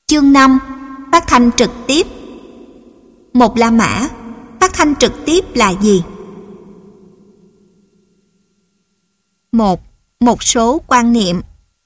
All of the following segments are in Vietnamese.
Chương 5. Phát thanh trực tiếp. Một La Mã. Phát thanh trực tiếp là gì? 1. Một số quan niệm.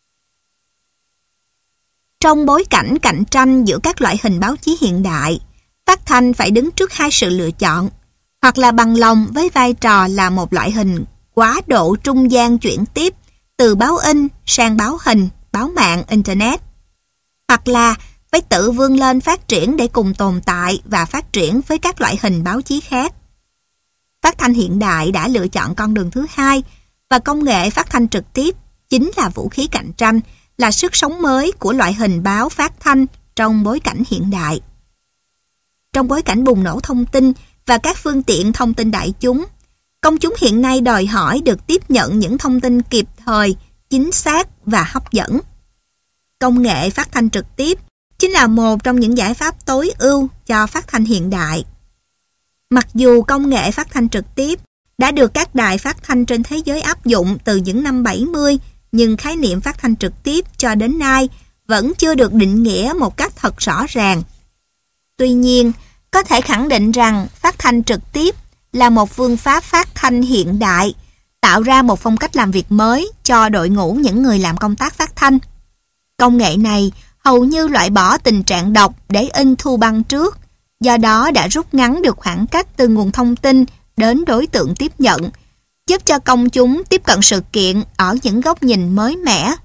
Trong bối cảnh cạnh tranh giữa các loại hình báo chí hiện đại, phát thanh phải đứng trước hai sự lựa chọn, hoặc là bằng lòng với vai trò là một loại hình quá độ trung gian chuyển tiếp từ báo in sang báo hình, báo mạng, Internet, hoặc là phải tự vươn lên phát triển để cùng tồn tại và phát triển với các loại hình báo chí khác. Phát thanh hiện đại đã lựa chọn con đường thứ hai, và công nghệ phát thanh trực tiếp chính là vũ khí cạnh tranh, là sức sống mới của loại hình báo phát thanh trong bối cảnh hiện đại. Trong bối cảnh bùng nổ thông tin và các phương tiện thông tin đại chúng, công chúng hiện nay đòi hỏi được tiếp nhận những thông tin kịp thời, chính xác và hấp dẫn. Công nghệ phát thanh trực tiếp chính là một trong những giải pháp tối ưu cho phát thanh hiện đại. Mặc dù công nghệ phát thanh trực tiếp đã được các đài phát thanh trên thế giới áp dụng từ những năm 70, nhưng khái niệm phát thanh trực tiếp cho đến nay vẫn chưa được định nghĩa một cách thật rõ ràng. Tuy nhiên, có thể khẳng định rằng phát thanh trực tiếp là một phương pháp phát thanh hiện đại, tạo ra một phong cách làm việc mới cho đội ngũ những người làm công tác phát thanh. Công nghệ này hầu như loại bỏ tình trạng đọc để in thu băng trước, do đó đã rút ngắn được khoảng cách từ nguồn thông tin đến đối tượng tiếp nhận, giúp cho công chúng tiếp cận sự kiện ở những góc nhìn mới mẻ.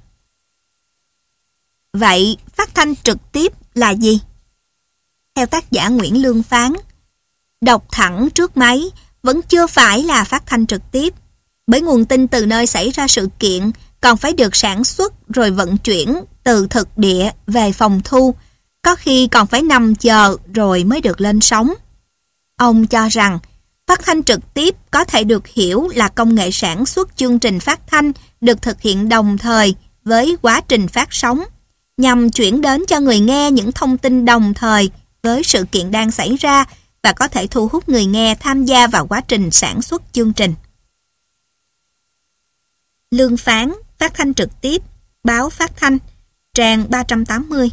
Vậy, phát thanh trực tiếp là gì? Theo tác giả Nguyễn Lương Phán, đọc thẳng trước máy vẫn chưa phải là phát thanh trực tiếp, bởi nguồn tin từ nơi xảy ra sự kiện còn phải được sản xuất rồi vận chuyển từ thực địa về phòng thu, có khi còn phải nằm chờ rồi mới được lên sóng. Ông cho rằng, phát thanh trực tiếp có thể được hiểu là công nghệ sản xuất chương trình phát thanh được thực hiện đồng thời với quá trình phát sóng, nhằm chuyển đến cho người nghe những thông tin đồng thời với sự kiện đang xảy ra và có thể thu hút người nghe tham gia vào quá trình sản xuất chương trình. Lương Phán, phát thanh trực tiếp, báo phát thanh, trang 380.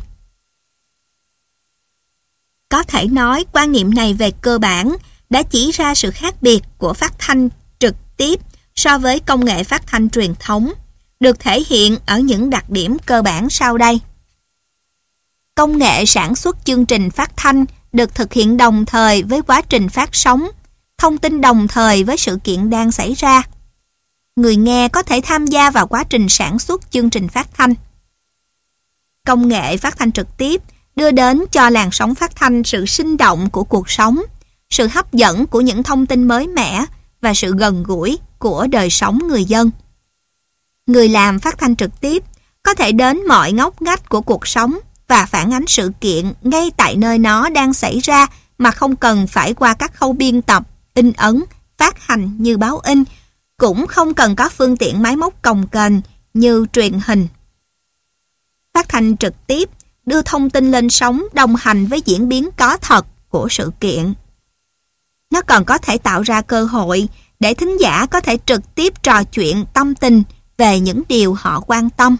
Có thể nói quan niệm này về cơ bản đã chỉ ra sự khác biệt của phát thanh trực tiếp so với công nghệ phát thanh truyền thống, được thể hiện ở những đặc điểm cơ bản sau đây. Công nghệ sản xuất chương trình phát thanh được thực hiện đồng thời với quá trình phát sóng, thông tin đồng thời với sự kiện đang xảy ra. Người nghe có thể tham gia vào quá trình sản xuất chương trình phát thanh. Công nghệ phát thanh trực tiếp đưa đến cho làn sóng phát thanh sự sinh động của cuộc sống, sự hấp dẫn của những thông tin mới mẻ và sự gần gũi của đời sống người dân. Người làm phát thanh trực tiếp có thể đến mọi ngóc ngách của cuộc sống và phản ánh sự kiện ngay tại nơi nó đang xảy ra mà không cần phải qua các khâu biên tập, in ấn, phát hành như báo in, cũng không cần có phương tiện máy móc cồng kềnh như truyền hình. Phát thanh trực tiếp đưa thông tin lên sóng đồng hành với diễn biến có thật của sự kiện. Nó còn có thể tạo ra cơ hội để thính giả có thể trực tiếp trò chuyện tâm tình về những điều họ quan tâm.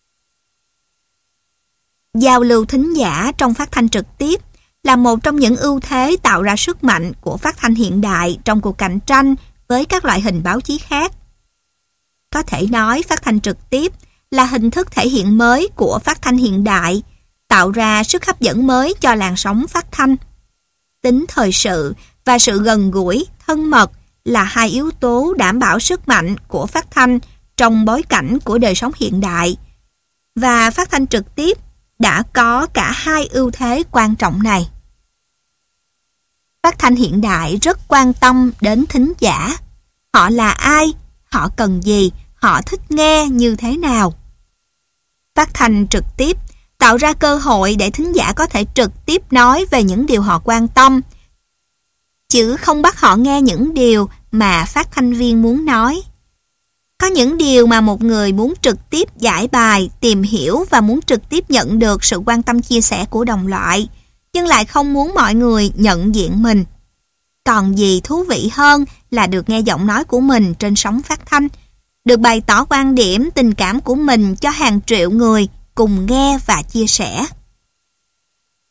Giao lưu thính giả trong phát thanh trực tiếp là một trong những ưu thế tạo ra sức mạnh của phát thanh hiện đại trong cuộc cạnh tranh với các loại hình báo chí khác. Có thể nói phát thanh trực tiếp là hình thức thể hiện mới của phát thanh hiện đại, tạo ra sức hấp dẫn mới cho làn sóng phát thanh. Tính thời sự và sự gần gũi, thân mật là hai yếu tố đảm bảo sức mạnh của phát thanh trong bối cảnh của đời sống hiện đại. Và phát thanh trực tiếp đã có cả hai ưu thế quan trọng này. Phát thanh hiện đại rất quan tâm đến thính giả. Họ là ai? Họ cần gì? Họ thích nghe như thế nào? Phát thanh trực tiếp tạo ra cơ hội để thính giả có thể trực tiếp nói về những điều họ quan tâm, chứ không bắt họ nghe những điều mà phát thanh viên muốn nói. Có những điều mà một người muốn trực tiếp giải bài, tìm hiểu và muốn trực tiếp nhận được sự quan tâm chia sẻ của đồng loại, nhưng lại không muốn mọi người nhận diện mình. Còn gì thú vị hơn là được nghe giọng nói của mình trên sóng phát thanh, được bày tỏ quan điểm, tình cảm của mình cho hàng triệu người cùng nghe và chia sẻ.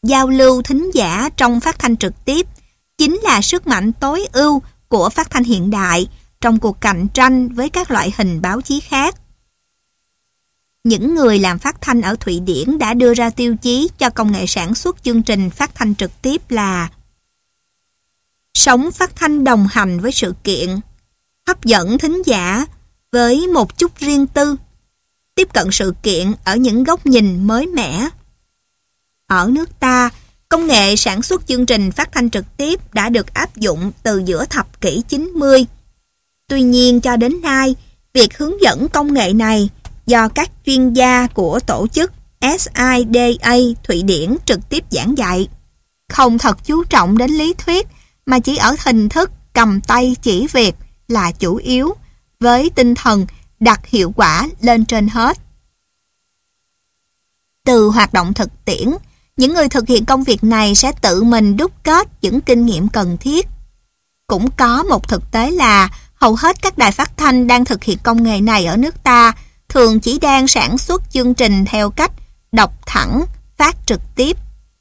giao lưu thính giả trong phát thanh trực tiếp chính là sức mạnh tối ưu của phát thanh hiện đại trong cuộc cạnh tranh với các loại hình báo chí khác. Những người làm phát thanh ở Thụy Điển đã đưa ra tiêu chí cho công nghệ sản xuất chương trình phát thanh trực tiếp là sống phát thanh đồng hành với sự kiện, hấp dẫn thính giả với một chút riêng tư, tiếp cận sự kiện ở những góc nhìn mới mẻ. Ở nước ta, công nghệ sản xuất chương trình phát thanh trực tiếp đã được áp dụng từ giữa thập kỷ 90. Tuy nhiên cho đến nay, việc hướng dẫn công nghệ này do các chuyên gia của tổ chức SIDA Thụy Điển trực tiếp giảng dạy, không thật chú trọng đến lý thuyết mà chỉ ở hình thức cầm tay chỉ việc là chủ yếu, với tinh thần đặt hiệu quả lên trên hết. Từ hoạt động thực tiễn, những người thực hiện công việc này sẽ tự mình đúc kết những kinh nghiệm cần thiết. Cũng có một thực tế là hầu hết các đài phát thanh đang thực hiện công nghệ này ở nước ta thường chỉ đang sản xuất chương trình theo cách đọc thẳng, phát trực tiếp.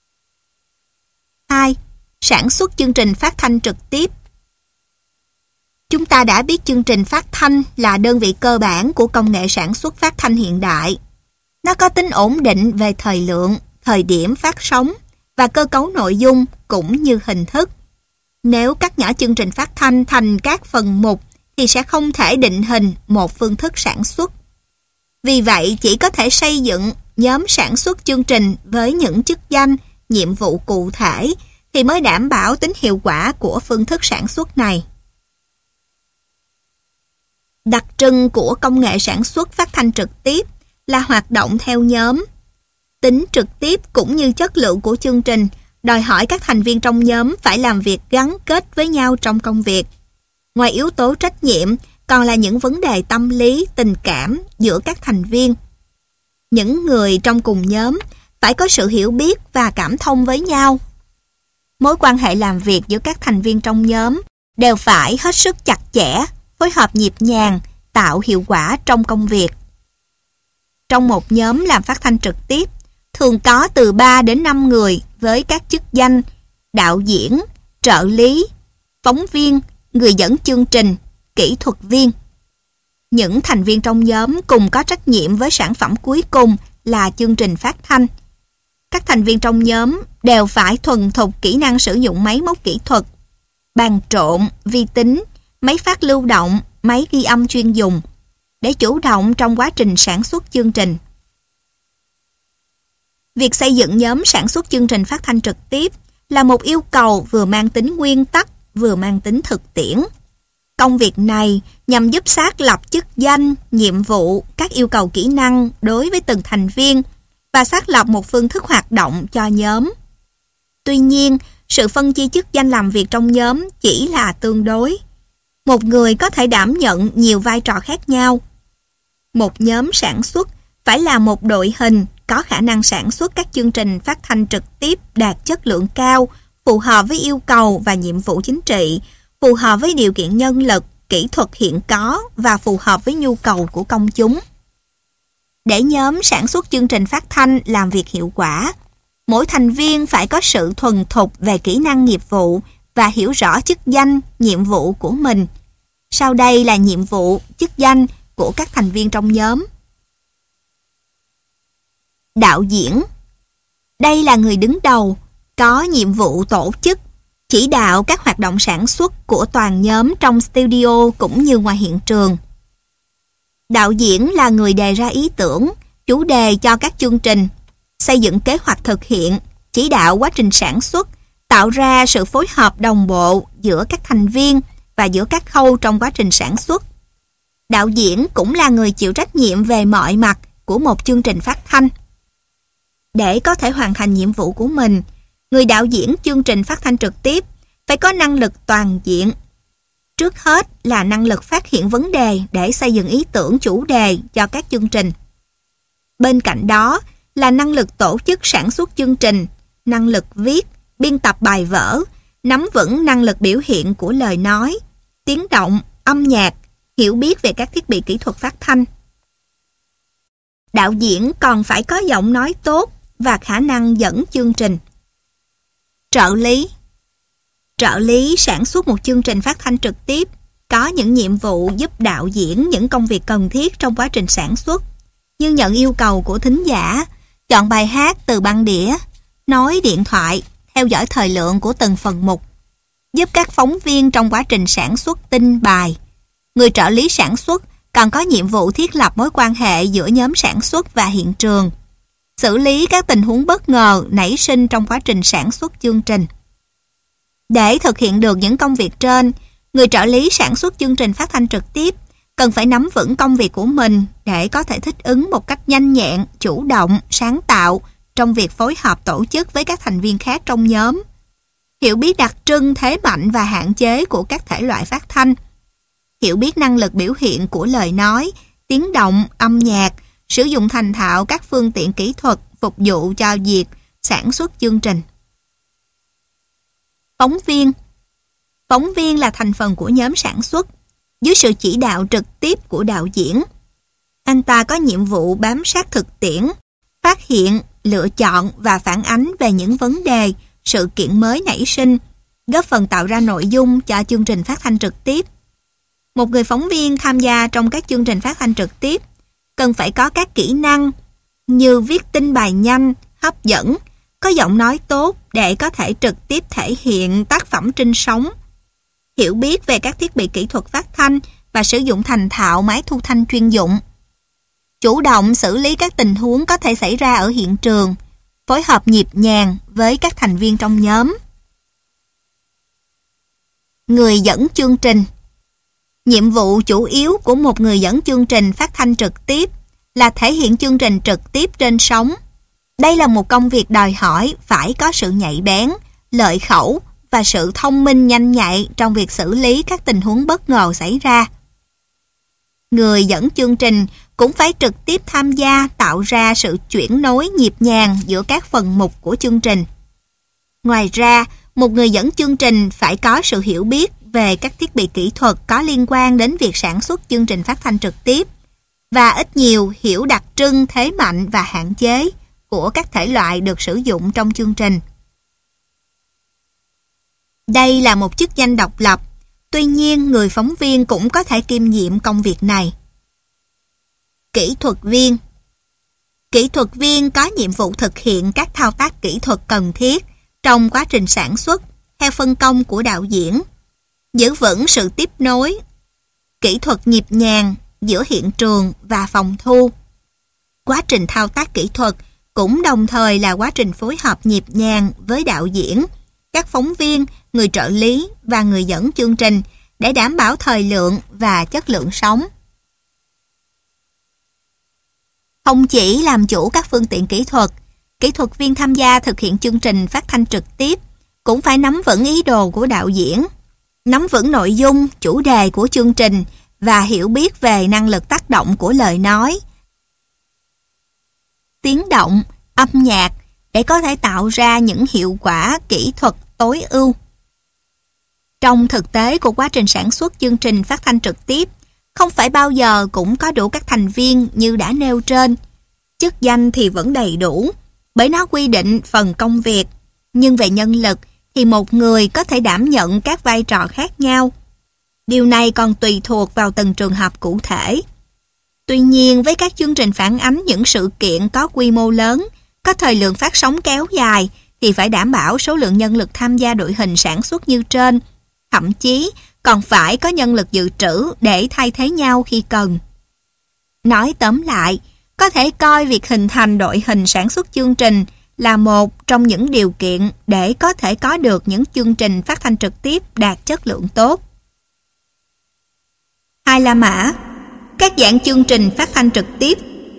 2. Sản xuất chương trình phát thanh trực tiếp. Chúng ta đã biết chương trình phát thanh là đơn vị cơ bản của công nghệ sản xuất phát thanh hiện đại. Nó có tính ổn định về thời lượng, thời điểm phát sóng và cơ cấu nội dung cũng như hình thức. Nếu cắt nhỏ chương trình phát thanh thành các phần mục thì sẽ không thể định hình một phương thức sản xuất. Vì vậy, chỉ có thể xây dựng nhóm sản xuất chương trình với những chức danh, nhiệm vụ cụ thể thì mới đảm bảo tính hiệu quả của phương thức sản xuất này. Đặc trưng của công nghệ sản xuất phát thanh trực tiếp là hoạt động theo nhóm. Tính trực tiếp cũng như chất lượng của chương trình đòi hỏi các thành viên trong nhóm phải làm việc gắn kết với nhau trong công việc. Ngoài yếu tố trách nhiệm, còn là những vấn đề tâm lý, tình cảm giữa các thành viên. Những người trong cùng nhóm phải có sự hiểu biết và cảm thông với nhau. Mối quan hệ làm việc giữa các thành viên trong nhóm đều phải hết sức chặt chẽ, phối hợp nhịp nhàng, tạo hiệu quả trong công việc. Trong một nhóm làm phát thanh trực tiếp, thường có từ 3 đến 5 người với các chức danh đạo diễn, trợ lý, phóng viên, người dẫn chương trình, kỹ thuật viên. Những thành viên trong nhóm cùng có trách nhiệm với sản phẩm cuối cùng là chương trình phát thanh. Các thành viên trong nhóm đều phải thuần thục kỹ năng sử dụng máy móc kỹ thuật, bàn trộn, vi tính, máy phát lưu động, máy ghi âm chuyên dùng để chủ động trong quá trình sản xuất chương trình. Việc xây dựng nhóm sản xuất chương trình phát thanh trực tiếp là một yêu cầu vừa mang tính nguyên tắc, vừa mang tính thực tiễn. Công việc này nhằm giúp xác lập chức danh, nhiệm vụ, các yêu cầu kỹ năng đối với từng thành viên và xác lập một phương thức hoạt động cho nhóm. Tuy nhiên, sự phân chia chức danh làm việc trong nhóm chỉ là tương đối. Một người có thể đảm nhận nhiều vai trò khác nhau. Một nhóm sản xuất phải là một đội hình có khả năng sản xuất các chương trình phát thanh trực tiếp đạt chất lượng cao, phù hợp với yêu cầu và nhiệm vụ chính trị, phù hợp với điều kiện nhân lực, kỹ thuật hiện có và phù hợp với nhu cầu của công chúng. Để nhóm sản xuất chương trình phát thanh làm việc hiệu quả, mỗi thành viên phải có sự thuần thục về kỹ năng nghiệp vụ và hiểu rõ chức danh, nhiệm vụ của mình. Sau đây là nhiệm vụ, chức danh của các thành viên trong nhóm. Đạo diễn. Đây là người đứng đầu, có nhiệm vụ tổ chức, chỉ đạo các hoạt động sản xuất của toàn nhóm trong studio cũng như ngoài hiện trường. Đạo diễn là người đề ra ý tưởng, chủ đề cho các chương trình, xây dựng kế hoạch thực hiện, chỉ đạo quá trình sản xuất, tạo ra sự phối hợp đồng bộ giữa các thành viên và giữa các khâu trong quá trình sản xuất. Đạo diễn cũng là người chịu trách nhiệm về mọi mặt của một chương trình phát thanh. Để có thể hoàn thành nhiệm vụ của mình, người đạo diễn chương trình phát thanh trực tiếp phải có năng lực toàn diện. Trước hết là năng lực phát hiện vấn đề để xây dựng ý tưởng chủ đề cho các chương trình. Bên cạnh đó là năng lực tổ chức sản xuất chương trình, năng lực viết, biên tập bài vở, nắm vững năng lực biểu hiện của lời nói, tiếng động, âm nhạc, hiểu biết về các thiết bị kỹ thuật phát thanh. Đạo diễn còn phải có giọng nói tốt và khả năng dẫn chương trình. Trợ lý sản xuất một chương trình phát thanh trực tiếp có những nhiệm vụ giúp đạo diễn những công việc cần thiết trong quá trình sản xuất, như nhận yêu cầu của thính giả, chọn bài hát từ băng đĩa, nói điện thoại, theo dõi thời lượng của từng phần mục, giúp các phóng viên trong quá trình sản xuất tin bài. Người trợ lý sản xuất còn có nhiệm vụ thiết lập mối quan hệ giữa nhóm sản xuất và hiện trường, xử lý các tình huống bất ngờ nảy sinh trong quá trình sản xuất chương trình. Để thực hiện được những công việc trên, người trợ lý sản xuất chương trình phát thanh trực tiếp cần phải nắm vững công việc của mình để có thể thích ứng một cách nhanh nhẹn, chủ động, sáng tạo trong việc phối hợp tổ chức với các thành viên khác trong nhóm. Hiểu biết đặc trưng, thế mạnh và hạn chế của các thể loại phát thanh. Hiểu biết năng lực biểu hiện của lời nói, tiếng động, âm nhạc, sử dụng thành thạo các phương tiện kỹ thuật phục vụ cho việc sản xuất chương trình. Phóng viên là thành phần của nhóm sản xuất, dưới sự chỉ đạo trực tiếp của đạo diễn. Anh ta có nhiệm vụ bám sát thực tiễn, phát hiện, lựa chọn và phản ánh về những vấn đề, sự kiện mới nảy sinh, góp phần tạo ra nội dung cho chương trình phát thanh trực tiếp. Một người phóng viên tham gia trong các chương trình phát thanh trực tiếp cần phải có các kỹ năng như viết tin bài nhanh, hấp dẫn, có giọng nói tốt để có thể trực tiếp thể hiện tác phẩm trên sóng, hiểu biết về các thiết bị kỹ thuật phát thanh và sử dụng thành thạo máy thu thanh chuyên dụng, chủ động xử lý các tình huống có thể xảy ra ở hiện trường, phối hợp nhịp nhàng với các thành viên trong nhóm. Người dẫn chương trình. Nhiệm vụ chủ yếu của một người dẫn chương trình phát thanh trực tiếp là thể hiện chương trình trực tiếp trên sóng. Đây là một công việc đòi hỏi phải có sự nhạy bén, lợi khẩu và sự thông minh nhanh nhạy trong việc xử lý các tình huống bất ngờ xảy ra. Người dẫn chương trình cũng phải trực tiếp tham gia tạo ra sự chuyển nối nhịp nhàng giữa các phần mục của chương trình. Ngoài ra, một người dẫn chương trình phải có sự hiểu biết về các thiết bị kỹ thuật có liên quan đến việc sản xuất chương trình phát thanh trực tiếp và ít nhiều hiểu đặc trưng, thế mạnh và hạn chế của các thể loại được sử dụng trong chương trình. Đây là một chức danh độc lập, tuy nhiên người phóng viên cũng có thể kiêm nhiệm công việc này. Kỹ thuật viên. Kỹ thuật viên có nhiệm vụ thực hiện các thao tác kỹ thuật cần thiết trong quá trình sản xuất theo phân công của đạo diễn, giữ vững sự tiếp nối, kỹ thuật nhịp nhàng giữa hiện trường và phòng thu. Quá trình thao tác kỹ thuật cũng đồng thời là quá trình phối hợp nhịp nhàng với đạo diễn, các phóng viên, người trợ lý và người dẫn chương trình để đảm bảo thời lượng và chất lượng sóng. Không chỉ làm chủ các phương tiện kỹ thuật viên tham gia thực hiện chương trình phát thanh trực tiếp cũng phải nắm vững ý đồ của đạo diễn, nắm vững nội dung, chủ đề của chương trình và hiểu biết về năng lực tác động của lời nói, tiếng động, âm nhạc để có thể tạo ra những hiệu quả kỹ thuật tối ưu. Trong thực tế của quá trình sản xuất chương trình phát thanh trực tiếp, không phải bao giờ cũng có đủ các thành viên như đã nêu trên. Chức danh thì vẫn đầy đủ, bởi nó quy định phần công việc, nhưng về nhân lực thì một người có thể đảm nhận các vai trò khác nhau. Điều này còn tùy thuộc vào từng trường hợp cụ thể. Tuy nhiên, với các chương trình phản ánh những sự kiện có quy mô lớn, có thời lượng phát sóng kéo dài, thì phải đảm bảo số lượng nhân lực tham gia đội hình sản xuất như trên, thậm chí còn phải có nhân lực dự trữ để thay thế nhau khi cần. Nói tóm lại, có thể coi việc hình thành đội hình sản xuất chương trình là một trong những điều kiện để có thể có được những chương trình phát thanh trực tiếp đạt chất lượng tốt. 2 La Mã. Các dạng chương trình phát thanh trực tiếp.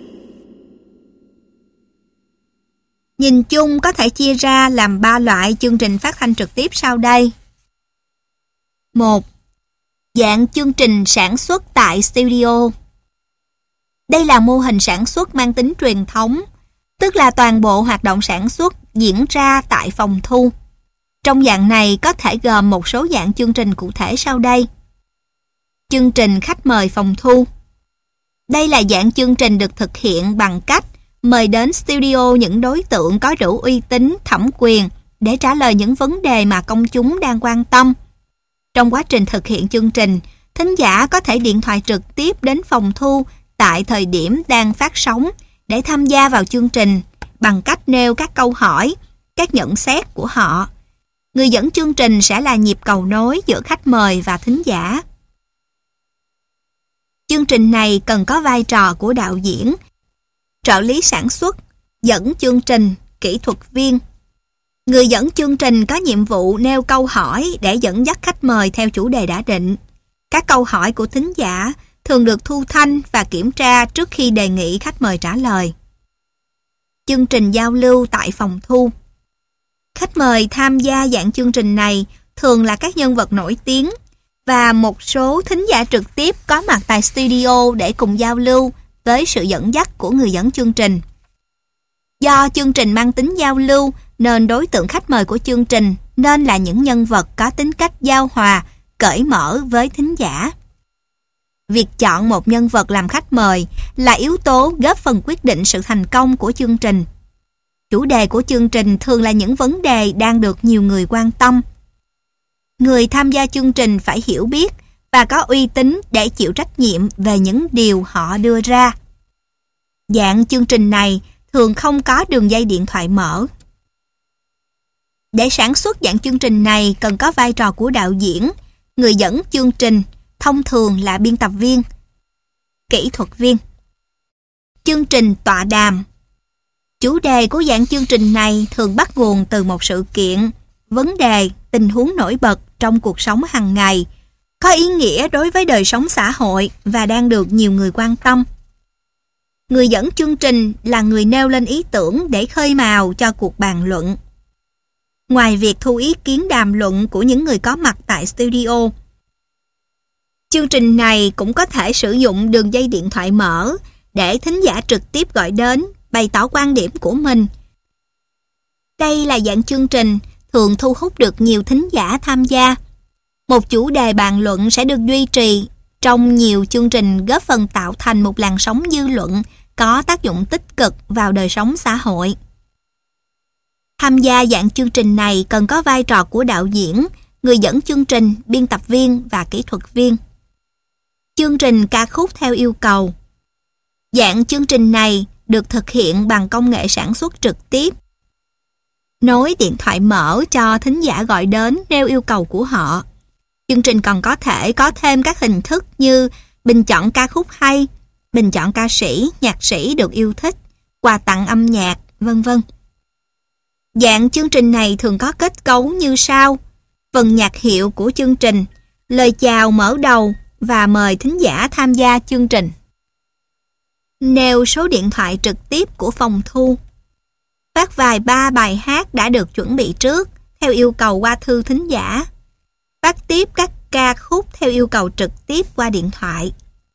Nhìn chung có thể chia ra làm 3 loại chương trình phát thanh trực tiếp sau đây. 1. Dạng chương trình sản xuất tại studio. Đây là mô hình sản xuất mang tính truyền thống, tức là toàn bộ hoạt động sản xuất diễn ra tại phòng thu. Trong dạng này có thể gồm một số dạng chương trình cụ thể sau đây. Chương trình khách mời phòng thu. Đây là dạng chương trình được thực hiện bằng cách mời đến studio những đối tượng có đủ uy tín, thẩm quyền để trả lời những vấn đề mà công chúng đang quan tâm. Trong quá trình thực hiện chương trình, thính giả có thể điện thoại trực tiếp đến phòng thu tại thời điểm đang phát sóng để tham gia vào chương trình bằng cách nêu các câu hỏi, các nhận xét của họ. Người dẫn chương trình sẽ là nhịp cầu nối giữa khách mời và thính giả. Chương trình này cần có vai trò của đạo diễn, trợ lý sản xuất, dẫn chương trình, kỹ thuật viên. Người dẫn chương trình có nhiệm vụ nêu câu hỏi để dẫn dắt khách mời theo chủ đề đã định. Các câu hỏi của thính giả thường được thu thanh và kiểm tra trước khi đề nghị khách mời trả lời. Chương trình giao lưu tại phòng thu. Khách mời tham gia dạng chương trình này thường là các nhân vật nổi tiếng và một số thính giả trực tiếp có mặt tại studio để cùng giao lưu với sự dẫn dắt của người dẫn chương trình. Do chương trình mang tính giao lưu nên đối tượng khách mời của chương trình nên là những nhân vật có tính cách giao hòa, cởi mở với thính giả. Việc chọn một nhân vật làm khách mời là yếu tố góp phần quyết định sự thành công của chương trình. Chủ đề của chương trình thường là những vấn đề đang được nhiều người quan tâm. Người tham gia chương trình phải hiểu biết và có uy tín để chịu trách nhiệm về những điều họ đưa ra. Dạng chương trình này thường không có đường dây điện thoại mở. Để sản xuất dạng chương trình này cần có vai trò của đạo diễn, người dẫn chương trình, thông thường là biên tập viên, kỹ thuật viên. Chương trình tọa đàm. Chủ đề của dạng chương trình này thường bắt nguồn từ một sự kiện, vấn đề, tình huống nổi bật trong cuộc sống hàng ngày, có ý nghĩa đối với đời sống xã hội và đang được nhiều người quan tâm. Người dẫn chương trình là người nêu lên ý tưởng để khơi mào cho cuộc bàn luận. Ngoài việc thu ý kiến đàm luận của những người có mặt tại studio, chương trình này cũng có thể sử dụng đường dây điện thoại mở để thính giả trực tiếp gọi đến bày tỏ quan điểm của mình. Đây là dạng chương trình thường thu hút được nhiều thính giả tham gia. Một chủ đề bàn luận sẽ được duy trì trong nhiều chương trình góp phần tạo thành một làn sóng dư luận có tác dụng tích cực vào đời sống xã hội. Tham gia dạng chương trình này cần có vai trò của đạo diễn, người dẫn chương trình, biên tập viên và kỹ thuật viên. Chương trình ca khúc theo yêu cầu. Dạng chương trình này được thực hiện bằng công nghệ sản xuất trực tiếp. Nối điện thoại mở cho thính giả gọi đến nêu yêu cầu của họ. Chương trình còn có thể có thêm các hình thức như bình chọn ca khúc hay, bình chọn ca sĩ, nhạc sĩ được yêu thích, quà tặng âm nhạc, vân vân. Dạng chương trình này thường có kết cấu như sau: phần nhạc hiệu của chương trình, lời chào mở đầu và mời thính giả tham gia chương trình. Nêu số điện thoại trực tiếp của phòng thu. Phát vài 3 bài hát đã được chuẩn bị trước theo yêu cầu qua thư thính giả. Phát tiếp các ca khúc theo yêu cầu trực tiếp qua điện thoại.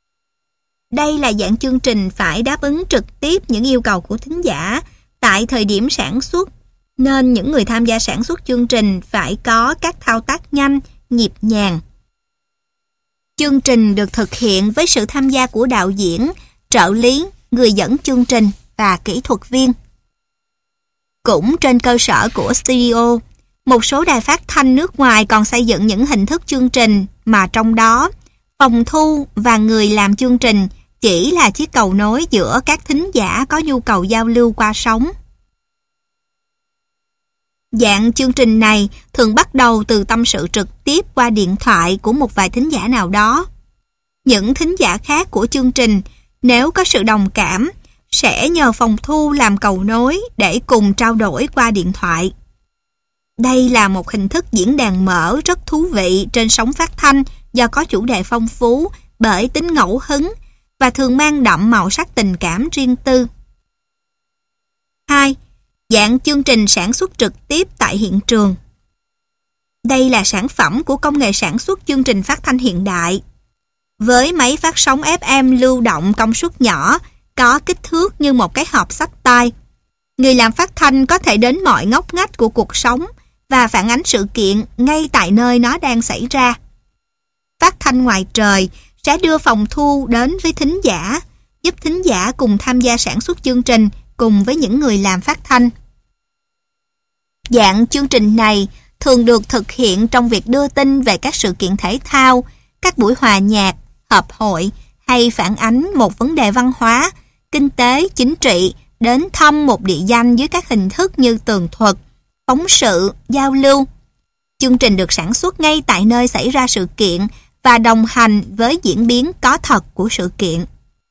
Đây là dạng chương trình phải đáp ứng trực tiếp những yêu cầu của thính giả tại thời điểm sản xuất, nên những người tham gia sản xuất chương trình phải có các thao tác nhanh, nhịp nhàng. Chương trình được thực hiện với sự tham gia của đạo diễn, trợ lý, người dẫn chương trình và kỹ thuật viên. Cũng trên cơ sở của studio, một số đài phát thanh nước ngoài còn xây dựng những hình thức chương trình mà trong đó phòng thu và người làm chương trình chỉ là chiếc cầu nối giữa các thính giả có nhu cầu giao lưu qua sóng. Dạng chương trình này thường bắt đầu từ tâm sự trực tiếp qua điện thoại của một vài thính giả nào đó. Những thính giả khác của chương trình, nếu có sự đồng cảm, sẽ nhờ phòng thu làm cầu nối để cùng trao đổi qua điện thoại. Đây là một hình thức diễn đàn mở rất thú vị trên sóng phát thanh do có chủ đề phong phú bởi tính ngẫu hứng và thường mang đậm màu sắc tình cảm riêng tư. 2. Dạng chương trình sản xuất trực tiếp tại hiện trường. Đây là sản phẩm của công nghệ sản xuất chương trình phát thanh hiện đại. Với máy phát sóng FM lưu động công suất nhỏ, có kích thước như một cái hộp xách tay, người làm phát thanh có thể đến mọi ngóc ngách của cuộc sống và phản ánh sự kiện ngay tại nơi nó đang xảy ra. Phát thanh ngoài trời sẽ đưa phòng thu đến với thính giả, giúp thính giả cùng tham gia sản xuất chương trình cùng với những người làm phát thanh. Dạng chương trình này thường được thực hiện trong việc đưa tin về các sự kiện thể thao, các buổi hòa nhạc, họp hội hay phản ánh một vấn đề văn hóa, kinh tế, chính trị đến thăm một địa danh dưới các hình thức như tường thuật, phóng sự, giao lưu. Chương trình được sản xuất ngay tại nơi xảy ra sự kiện và đồng hành với diễn biến có thật của sự kiện.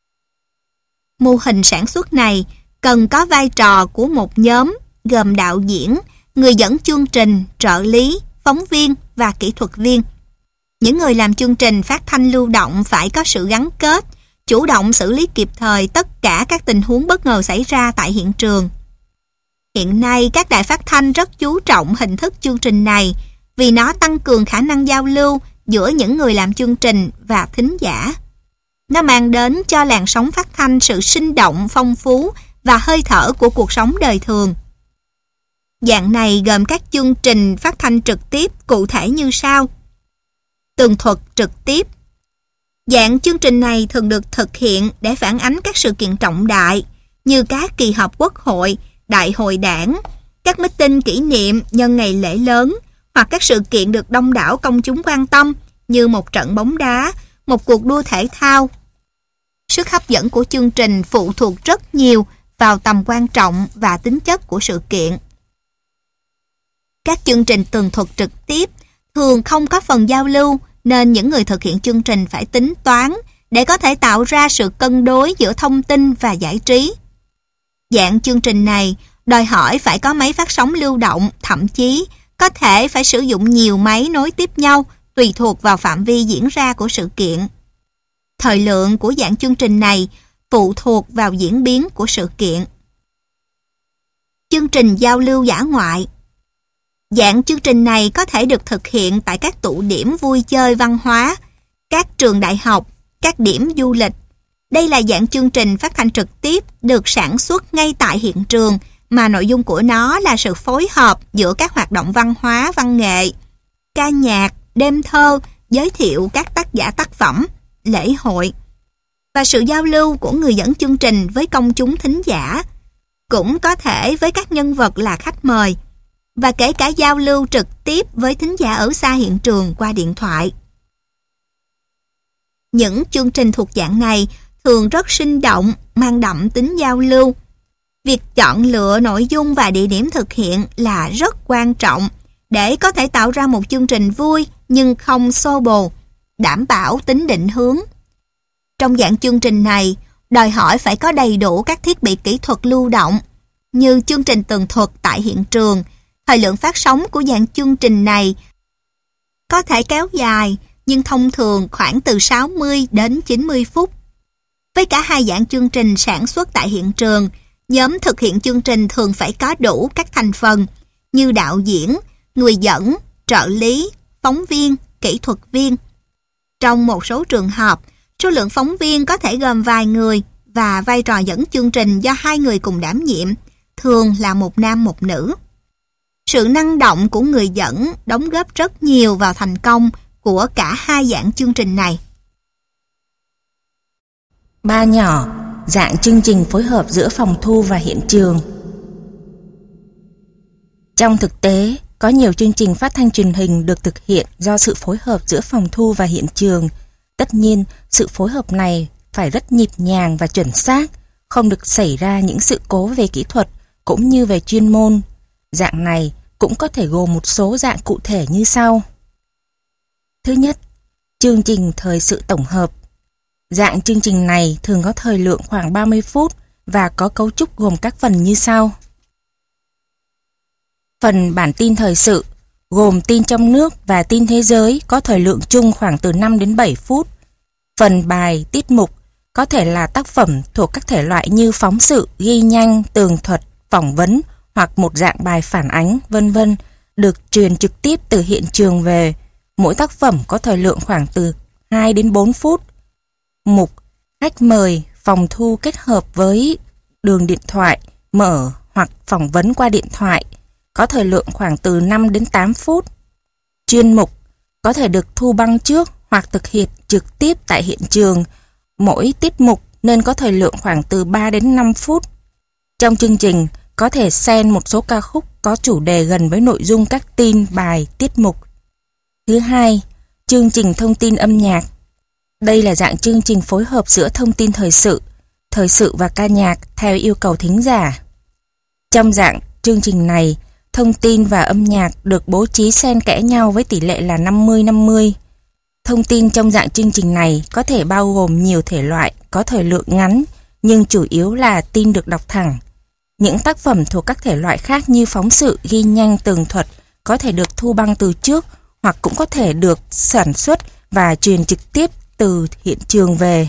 Mô hình sản xuất này cần có vai trò của một nhóm gồm đạo diễn, người dẫn chương trình, trợ lý, phóng viên và kỹ thuật viên. Những người làm chương trình phát thanh lưu động phải có sự gắn kết, chủ động xử lý kịp thời tất cả các tình huống bất ngờ xảy ra tại hiện trường. Hiện nay, các đài phát thanh rất chú trọng hình thức chương trình này vì nó tăng cường khả năng giao lưu giữa những người làm chương trình và thính giả. Nó mang đến cho làn sóng phát thanh sự sinh động, phong phú và hơi thở của cuộc sống đời thường. Dạng này gồm các chương trình phát thanh trực tiếp cụ thể như sau. Tường thuật trực tiếp. Dạng chương trình này thường được thực hiện để phản ánh các sự kiện trọng đại như các kỳ họp quốc hội, đại hội đảng, các meeting kỷ niệm nhân ngày lễ lớn hoặc các sự kiện được đông đảo công chúng quan tâm như một trận bóng đá, một cuộc đua thể thao. Sức hấp dẫn của chương trình phụ thuộc rất nhiều vào tầm quan trọng và tính chất của sự kiện. Các chương trình tường thuật trực tiếp thường không có phần giao lưu nên những người thực hiện chương trình phải tính toán để có thể tạo ra sự cân đối giữa thông tin và giải trí. Dạng chương trình này đòi hỏi phải có máy phát sóng lưu động, thậm chí có thể phải sử dụng nhiều máy nối tiếp nhau tùy thuộc vào phạm vi diễn ra của sự kiện. Thời lượng của dạng chương trình này phụ thuộc vào diễn biến của sự kiện. Chương trình giao lưu dã ngoại. Dạng chương trình này có thể được thực hiện tại các tụ điểm vui chơi văn hóa, các trường đại học, các điểm du lịch. Đây là dạng chương trình phát thanh trực tiếp được sản xuất ngay tại hiện trường mà nội dung của nó là sự phối hợp giữa các hoạt động văn hóa, văn nghệ, ca nhạc, đêm thơ, giới thiệu các tác giả tác phẩm, lễ hội và sự giao lưu của người dẫn chương trình với công chúng thính giả, cũng có thể với các nhân vật là khách mời, và kể cả giao lưu trực tiếp với thính giả ở xa hiện trường qua điện thoại. Những chương trình thuộc dạng này thường rất sinh động, mang đậm tính giao lưu. Việc chọn lựa nội dung và địa điểm thực hiện là rất quan trọng để có thể tạo ra một chương trình vui nhưng không xô bồ, đảm bảo tính định hướng. Trong dạng chương trình này, đòi hỏi phải có đầy đủ các thiết bị kỹ thuật lưu động như chương trình tường thuật tại hiện trường. Thời lượng phát sóng của dạng chương trình này có thể kéo dài nhưng thông thường khoảng từ 60 đến 90 phút. Với cả hai dạng chương trình sản xuất tại hiện trường, nhóm thực hiện chương trình thường phải có đủ các thành phần như đạo diễn, người dẫn, trợ lý, phóng viên, kỹ thuật viên. Trong một số trường hợp, số lượng phóng viên có thể gồm vài người và vai trò dẫn chương trình do hai người cùng đảm nhiệm, thường là một nam một nữ. Sự năng động của người dẫn đóng góp rất nhiều vào thành công của cả hai dạng chương trình này. Ba nhỏ, dạng chương trình phối hợp giữa phòng thu và hiện trường. Trong thực tế, có nhiều chương trình phát thanh truyền hình được thực hiện do sự phối hợp giữa phòng thu và hiện trường. Tất nhiên, sự phối hợp này phải rất nhịp nhàng và chuẩn xác, không được xảy ra những sự cố về kỹ thuật cũng như về chuyên môn. Dạng này cũng có thể gồm một số dạng cụ thể như sau. Thứ nhất, chương trình thời sự tổng hợp. Dạng chương trình này thường có thời lượng khoảng 30 phút và có cấu trúc gồm các phần như sau. Phần bản tin thời sự gồm tin trong nước và tin thế giới có thời lượng chung khoảng từ 5 đến 7 phút. Phần bài, tiết mục có thể là tác phẩm thuộc các thể loại như phóng sự, ghi nhanh, tường thuật, phỏng vấn hoặc một dạng bài phản ánh, vân vân, được truyền trực tiếp từ hiện trường về. Mỗi tác phẩm có thời lượng khoảng từ 2 đến 4 phút. Mục, khách mời, phòng thu kết hợp với đường điện thoại, mở hoặc phỏng vấn qua điện thoại, có thời lượng khoảng từ 5 đến 8 phút. Chuyên mục, có thể được thu băng trước hoặc thực hiện trực tiếp tại hiện trường. Mỗi tiết mục nên có thời lượng khoảng từ 3 đến 5 phút. Trong chương trình, có thể xen một số ca khúc có chủ đề gần với nội dung các tin, bài, tiết mục. Thứ hai, chương trình thông tin âm nhạc. Đây là dạng chương trình phối hợp giữa thông tin thời sự và ca nhạc theo yêu cầu thính giả. Trong dạng chương trình này, thông tin và âm nhạc được bố trí xen kẽ nhau với tỷ lệ là 50-50. Thông tin trong dạng chương trình này có thể bao gồm nhiều thể loại, có thời lượng ngắn, nhưng chủ yếu là tin được đọc thẳng. Những tác phẩm thuộc các thể loại khác như phóng sự, ghi nhanh, tường thuật có thể được thu băng từ trước hoặc cũng có thể được sản xuất và truyền trực tiếp từ hiện trường về.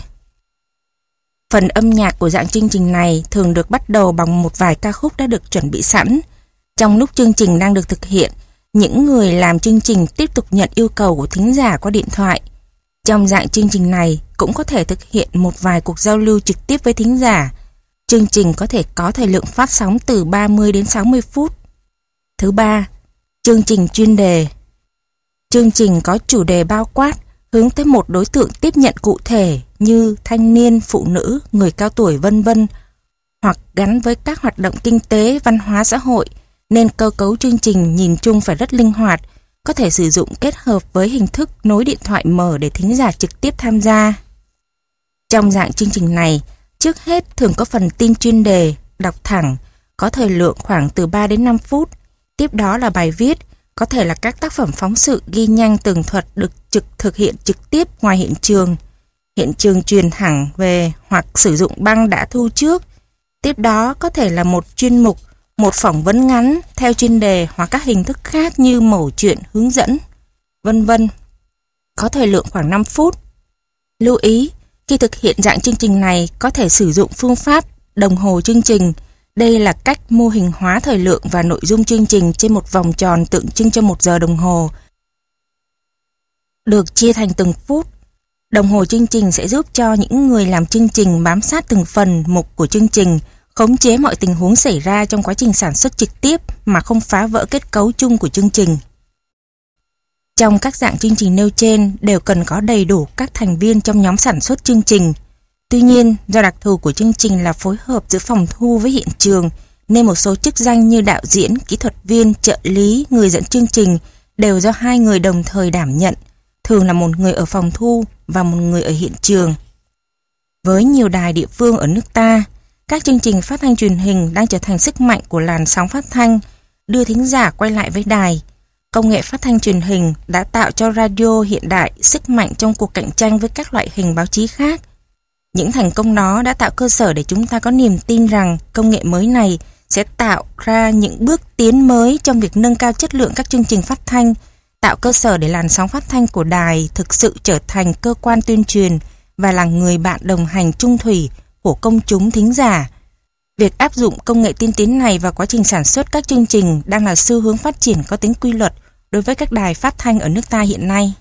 Phần âm nhạc của dạng chương trình này thường được bắt đầu bằng một vài ca khúc đã được chuẩn bị sẵn. Trong lúc chương trình đang được thực hiện, những người làm chương trình tiếp tục nhận yêu cầu của thính giả qua điện thoại. Trong dạng chương trình này cũng có thể thực hiện một vài cuộc giao lưu trực tiếp với thính giả. Chương trình có thể có thời lượng phát sóng từ 30 đến 60 phút. Thứ ba, chương trình chuyên đề. Chương trình có chủ đề bao quát, hướng tới một đối tượng tiếp nhận cụ thể như thanh niên, phụ nữ, người cao tuổi vân vân, hoặc gắn với các hoạt động kinh tế, văn hóa xã hội, nên cơ cấu chương trình nhìn chung phải rất linh hoạt, có thể sử dụng kết hợp với hình thức nối điện thoại mở để thính giả trực tiếp tham gia. Trong dạng chương trình này, trước hết thường có phần tin chuyên đề, đọc thẳng, có thời lượng khoảng từ 3 đến 5 phút. Tiếp đó là bài viết, có thể là các tác phẩm phóng sự ghi nhanh tường thuật được thực hiện trực tiếp ngoài hiện trường truyền thẳng về hoặc sử dụng băng đã thu trước. Tiếp đó có thể là một chuyên mục, một phỏng vấn ngắn theo chuyên đề hoặc các hình thức khác như mẩu chuyện, hướng dẫn, vân vân. Có thời lượng khoảng 5 phút. Lưu ý, khi thực hiện dạng chương trình này có thể sử dụng phương pháp đồng hồ chương trình. Đây là cách mô hình hóa thời lượng và nội dung chương trình trên một vòng tròn tượng trưng cho 1 giờ đồng hồ, được chia thành từng phút. Đồng hồ chương trình sẽ giúp cho những người làm chương trình bám sát từng phần mục của chương trình, khống chế mọi tình huống xảy ra trong quá trình sản xuất trực tiếp mà không phá vỡ kết cấu chung của chương trình. Trong các dạng chương trình nêu trên đều cần có đầy đủ các thành viên trong nhóm sản xuất chương trình. Tuy nhiên, do đặc thù của chương trình là phối hợp giữa phòng thu với hiện trường, nên một số chức danh như đạo diễn, kỹ thuật viên, trợ lý, người dẫn chương trình đều do 2 người đồng thời đảm nhận, thường là một người ở phòng thu và một người ở hiện trường. Với nhiều đài địa phương ở nước ta, các chương trình phát thanh truyền hình đang trở thành sức mạnh của làn sóng phát thanh, đưa thính giả quay lại với đài. Công nghệ phát thanh truyền hình đã tạo cho radio hiện đại sức mạnh trong cuộc cạnh tranh với các loại hình báo chí khác. Những thành công đó đã tạo cơ sở để chúng ta có niềm tin rằng công nghệ mới này sẽ tạo ra những bước tiến mới trong việc nâng cao chất lượng các chương trình phát thanh, tạo cơ sở để làn sóng phát thanh của đài thực sự trở thành cơ quan tuyên truyền và là người bạn đồng hành chung thủy của công chúng thính giả. Việc áp dụng công nghệ tiên tiến này vào quá trình sản xuất các chương trình đang là xu hướng phát triển có tính quy luật đối với các đài phát thanh ở nước ta hiện nay.